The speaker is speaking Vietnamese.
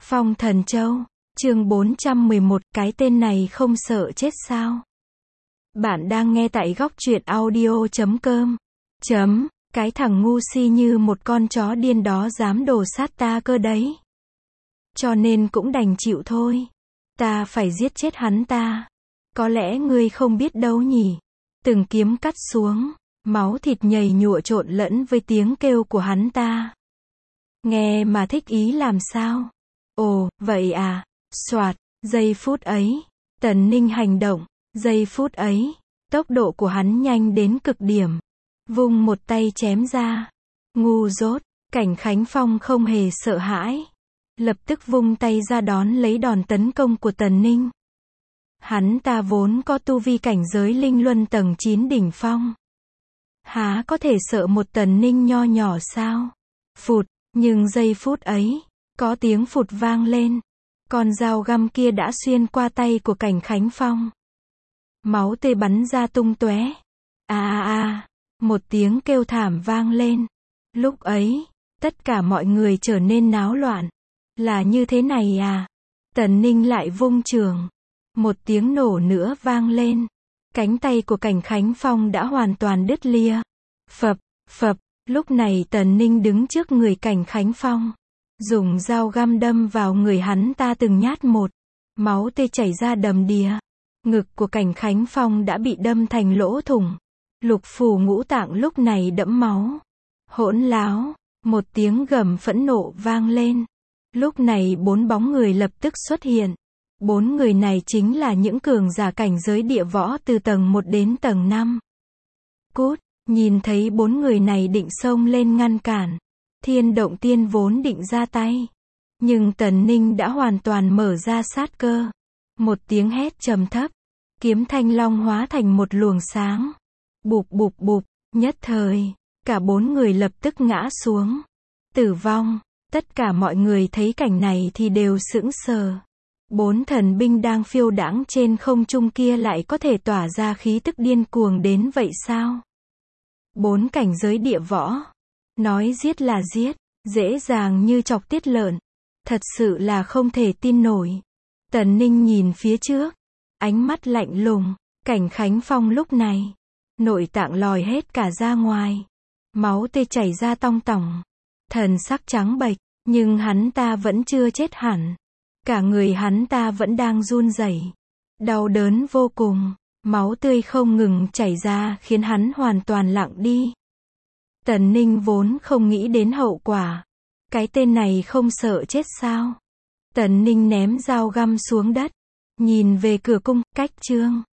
Phong Thần Châu, chương 411, cái tên này không sợ chết sao? Bạn đang nghe tại góc truyện audio.com. Cái thằng ngu si như một con chó điên đó dám đồ sát ta cơ đấy. Cho nên cũng đành chịu thôi. Ta phải giết chết hắn ta. Có lẽ ngươi không biết đâu nhỉ. Từng kiếm cắt xuống, máu thịt nhầy nhụa trộn lẫn với tiếng kêu của hắn ta. Nghe mà thích ý làm sao? Ồ, vậy à? Soạt, giây phút ấy, Tần Ninh hành động, giây phút ấy, tốc độ của hắn nhanh đến cực điểm. Vung một tay chém ra. Ngu dốt, Cảnh Khánh Phong không hề sợ hãi. Lập tức vung tay ra đón lấy đòn tấn công của Tần Ninh. Hắn ta vốn có tu vi cảnh giới linh luân tầng 9 đỉnh phong. Há có thể sợ một Tần Ninh nho nhỏ sao? Phụt, nhưng giây phút ấy, có tiếng phụt vang lên. Con dao găm kia đã xuyên qua tay của Cảnh Khánh Phong. Máu tươi bắn ra tung tóe. Một tiếng kêu thảm vang lên. Lúc ấy, tất cả mọi người trở nên náo loạn. Là như thế này à? Tần Ninh lại vung chưởng. Một tiếng nổ nữa vang lên. Cánh tay của Cảnh Khánh Phong đã hoàn toàn đứt lìa. Phập, lúc này Tần Ninh đứng trước người Cảnh Khánh Phong. Dùng dao găm đâm vào người hắn ta từng nhát một. Máu tươi chảy ra đầm đìa. Ngực của Cảnh Khánh Phong đã bị đâm thành lỗ thủng. Lục phủ ngũ tạng lúc này đẫm máu. Hỗn láo, một tiếng gầm phẫn nộ vang lên. Lúc này 4 bóng người lập tức xuất hiện. 4 người này chính là những cường giả cảnh giới địa võ từ tầng 1 đến tầng 5. Cút, nhìn thấy 4 người này định xông lên ngăn cản. Thiên Động Tiên vốn định ra tay. Nhưng Tần Ninh đã hoàn toàn mở ra sát cơ. Một tiếng hét trầm thấp. Kiếm thanh long hóa thành một luồng sáng. Bụp bụp bụp, nhất thời, cả 4 người lập tức ngã xuống. Tử vong. Tất cả mọi người thấy cảnh này thì đều sững sờ. 4 thần binh đang phiêu đãng trên không trung kia lại có thể tỏa ra khí tức điên cuồng đến vậy sao? 4 cảnh giới địa võ. Nói giết là giết, dễ dàng như chọc tiết lợn. Thật sự là không thể tin nổi. Tần Ninh nhìn phía trước, ánh mắt lạnh lùng. Cảnh Khánh Phong lúc này, nội tạng lòi hết cả ra ngoài. Máu tươi chảy ra tong tỏng. Thần sắc trắng bệch, nhưng hắn ta vẫn chưa chết hẳn. Cả người hắn ta vẫn đang run rẩy. Đau đớn vô cùng. Máu tươi không ngừng chảy ra khiến hắn hoàn toàn lặng đi. Tần Ninh vốn không nghĩ đến hậu quả. Cái tên này không sợ chết sao? Tần Ninh ném dao găm xuống đất. Nhìn về cửa cung, cách chương.